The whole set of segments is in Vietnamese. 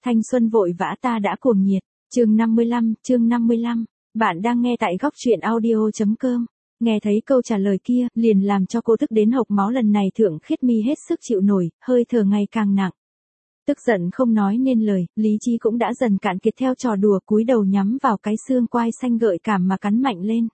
Thanh xuân vội vã ta đã cuồng nhiệt. Chương 55. Bạn đang nghe tại góc truyện audio.com. Nghe thấy câu trả lời kia, liền làm cho cô tức đến hộc máu. Lần này Thượng Khiết Mi hết sức chịu nổi, hơi thở ngày càng nặng. Tức giận không nói nên lời, lý trí cũng đã dần cạn kiệt theo trò đùa, cúi đầu nhắm vào cái xương quai xanh gợi cảm mà cắn mạnh lên.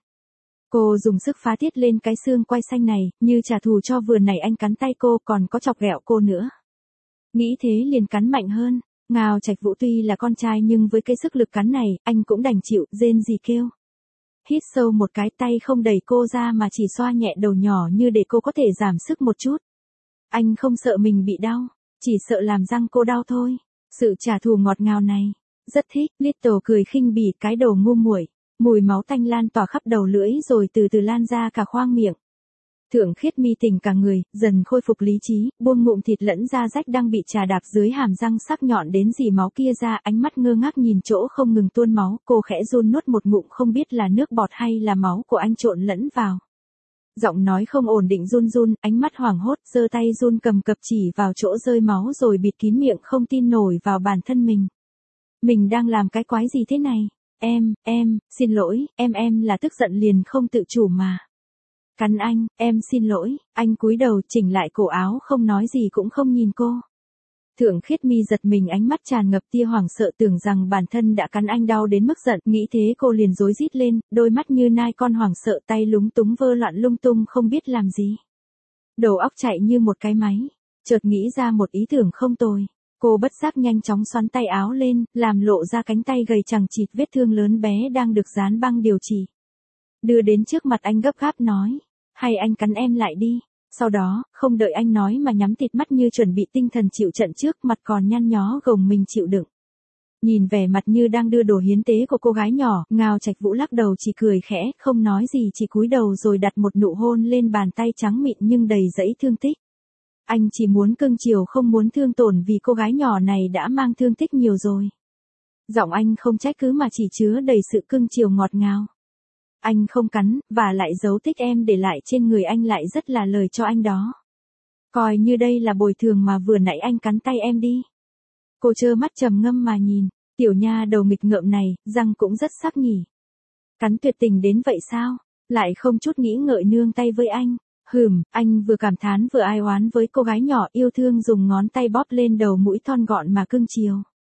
Cô dùng sức phá tiết lên cái xương quai xanh này, như trả thù cho vừa nãy anh cắn tay cô, còn có chọc ghẹo cô nữa. Nghĩ thế liền cắn mạnh hơn. Ngao Trạch Vũ tuy là con trai nhưng với cái sức lực cắn này, anh cũng đành chịu, rên gì kêu. Hít sâu một cái, tay không đẩy cô ra mà chỉ xoa nhẹ đầu nhỏ như để cô có thể giảm sức một chút. Anh không sợ mình bị đau, chỉ sợ làm răng cô đau thôi. Sự trả thù ngọt ngào này, rất thích. Little cười khinh bỉ, cái đầu ngu muội. Mùi máu tanh lan tỏa khắp đầu lưỡi rồi từ từ lan ra cả khoang miệng. Thượng Khiết Mi tỉnh cả người, dần khôi phục lý trí, buông ngụm thịt lẫn da rách đang bị chà đạp dưới hàm răng sắc nhọn đến dì máu kia ra, ánh mắt ngơ ngác nhìn chỗ không ngừng tuôn máu, cô khẽ run nuốt một ngụm không biết là nước bọt hay là máu của anh trộn lẫn vào. Giọng nói không ổn định run run, ánh mắt hoảng hốt, giơ tay run cầm cập chỉ vào chỗ rơi máu rồi bịt kín miệng không tin nổi vào bản thân mình. Mình đang làm cái quái gì thế này? Em, xin lỗi, em là tức giận liền không tự chủ mà. Cắn anh, em xin lỗi. Anh cúi đầu chỉnh lại cổ áo không nói gì cũng không nhìn cô. Thượng Khiết Mi giật mình, ánh mắt tràn ngập tia hoảng sợ, tưởng rằng bản thân đã cắn anh đau đến mức giận. Nghĩ thế cô liền rối rít lên, đôi mắt như nai con hoảng sợ, tay lúng túng vơ loạn lung tung không biết làm gì. Đầu óc chạy như một cái máy. Chợt nghĩ ra một ý tưởng không tồi. Cô bất giác nhanh chóng xoắn tay áo lên, làm lộ ra cánh tay gầy chằng chịt vết thương lớn bé đang được dán băng điều trị. Đưa đến trước mặt anh gấp gáp nói. Hay anh cắn em lại đi. Sau đó, không đợi anh nói mà nhắm tịt mắt như chuẩn bị tinh thần chịu trận trước, mặt còn nhăn nhó gồng mình chịu đựng. Nhìn vẻ mặt như đang đưa đồ hiến tế của cô gái nhỏ, Ngao Trạch Vũ lắc đầu chỉ cười khẽ, không nói gì, chỉ cúi đầu rồi đặt một nụ hôn lên bàn tay trắng mịn nhưng đầy dẫy thương tích. Anh chỉ muốn cưng chiều không muốn thương tổn vì cô gái nhỏ này đã mang thương tích nhiều rồi. Giọng anh không trách cứ mà chỉ chứa đầy sự cưng chiều ngọt ngào. Anh không cắn, và lại dấu tích em để lại trên người anh lại rất là lời cho anh đó. Coi như đây là bồi thường mà vừa nãy anh cắn tay em đi. Cô trơ mắt trầm ngâm mà nhìn, tiểu nha đầu nghịch ngợm này, răng cũng rất sắc nhỉ. Cắn tuyệt tình đến vậy sao, lại không chút nghĩ ngợi nương tay với anh. Anh vừa cảm thán vừa ai oán với cô gái nhỏ, yêu thương dùng ngón tay bóp lên đầu mũi thon gọn mà cưng chiều.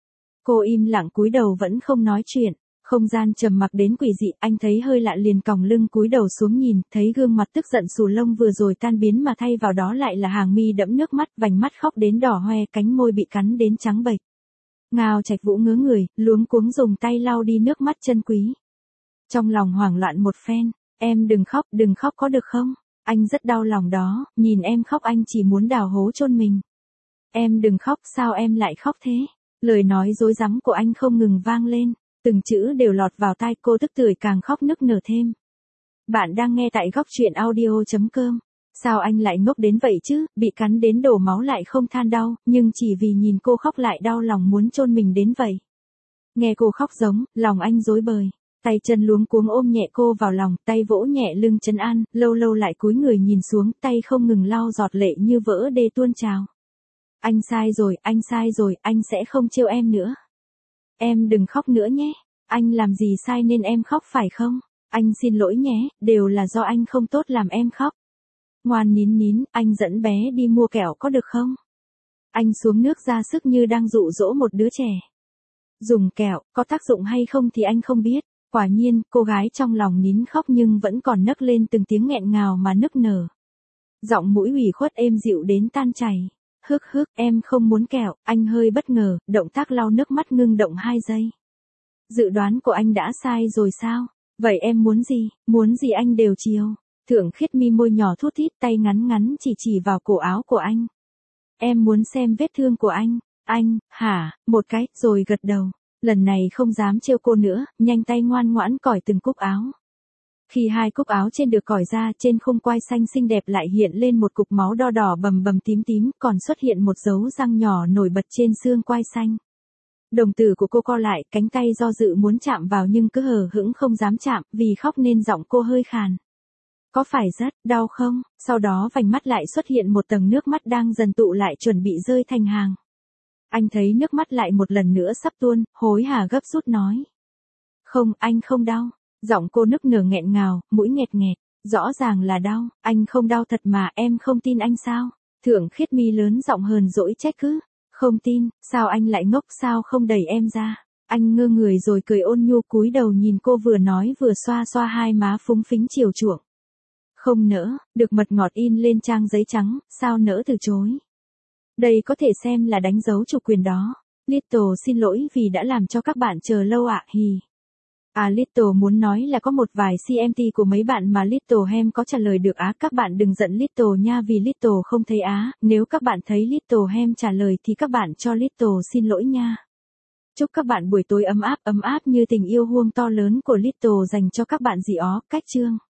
Cô im lặng cúi đầu vẫn không nói chuyện. Không gian trầm mặc đến quỷ dị, anh thấy hơi lạ liền còng lưng cúi đầu xuống nhìn, thấy gương mặt tức giận xù lông vừa rồi tan biến mà thay vào đó lại là hàng mi đẫm nước mắt, vành mắt khóc đến đỏ hoe, cánh môi bị cắn đến trắng bệch. Ngao Trạch Vũ ngớ người, luống cuống dùng tay lau đi nước mắt chân quý. Trong lòng hoảng loạn một phen, em đừng khóc có được không? Anh rất đau lòng đó, nhìn em khóc anh chỉ muốn đào hố chôn mình. Em đừng khóc, sao em lại khóc thế? Lời nói dối rắm của anh không ngừng vang lên. Từng chữ đều lọt vào tai cô, tức tưởi càng khóc nức nở thêm. Bạn đang nghe tại góc truyện audio.com. Sao anh lại ngốc đến vậy chứ, bị cắn đến đổ máu lại không than đau, nhưng chỉ vì nhìn cô khóc lại đau lòng muốn chôn mình đến vậy. Nghe cô khóc giống, lòng anh rối bời. Tay chân luống cuống ôm nhẹ cô vào lòng, tay vỗ nhẹ lưng trấn an, lâu lâu lại cúi người nhìn xuống, tay không ngừng lau giọt lệ như vỡ đê tuôn trào. Anh sai rồi, anh sẽ không trêu em nữa. Em đừng khóc nữa nhé. Anh làm gì sai nên em khóc phải không? Anh xin lỗi nhé, đều là do anh không tốt làm em khóc. Ngoan nín, anh dẫn bé đi mua kẹo có được không? Anh xuống nước ra sức như đang dụ dỗ một đứa trẻ. Dùng kẹo, có tác dụng hay không thì anh không biết. Quả nhiên, cô gái trong lòng nín khóc nhưng vẫn còn nấc lên từng tiếng nghẹn ngào mà nức nở. Giọng mũi ủy khuất êm dịu đến tan chảy. Em không muốn kẹo. Anh hơi bất ngờ, động tác lau nước mắt ngưng động 2 giây. Dự đoán của anh đã sai rồi sao? Vậy em muốn gì anh đều chiều. Thượng Khiết Mi môi nhỏ thút thít, tay ngắn chỉ vào cổ áo của anh. Em muốn xem vết thương của anh. Anh, hả, một cái, rồi gật đầu. Lần này không dám trêu cô nữa, nhanh tay ngoan ngoãn cởi từng cúc áo. Khi 2 cúc áo trên được cởi ra, trên khung quai xanh xinh đẹp lại hiện lên một cục máu đỏ đỏ bầm tím, còn xuất hiện một dấu răng nhỏ nổi bật trên xương quai xanh. Đồng tử của cô co lại, cánh tay do dự muốn chạm vào nhưng cứ hờ hững không dám chạm, vì khóc nên giọng cô hơi khàn. Có phải rất đau không? Sau đó vành mắt lại xuất hiện một tầng nước mắt đang dần tụ lại chuẩn bị rơi thành hàng. Anh thấy nước mắt lại một lần nữa sắp tuôn, hối hả gấp rút nói. Không, anh không đau. Giọng cô nức nở nghẹn ngào, mũi nghẹt nghẹt. Rõ ràng là đau, anh không đau thật mà, em không tin anh sao? Thượng Khiết Mi lớn giọng hờn dỗi trách cứ. Không tin, sao anh lại ngốc, sao không đẩy em ra? Anh ngơ người rồi cười ôn nhu cúi đầu nhìn cô vừa nói vừa xoa xoa hai má phúng phính chiều chuộng. Không nỡ, được mật ngọt in lên trang giấy trắng, sao nỡ từ chối. Đây có thể xem là đánh dấu chủ quyền đó. Little xin lỗi vì đã làm cho các bạn chờ lâu ạ, hì. Little muốn nói là có một vài CMT của mấy bạn mà Little Hem có trả lời được á, các bạn đừng giận Little nha vì Little không thấy á, nếu các bạn thấy Little Hem trả lời thì các bạn cho Little xin lỗi nha. Chúc các bạn buổi tối ấm áp như tình yêu huông to lớn của Little dành cho các bạn dì ó, cách chương.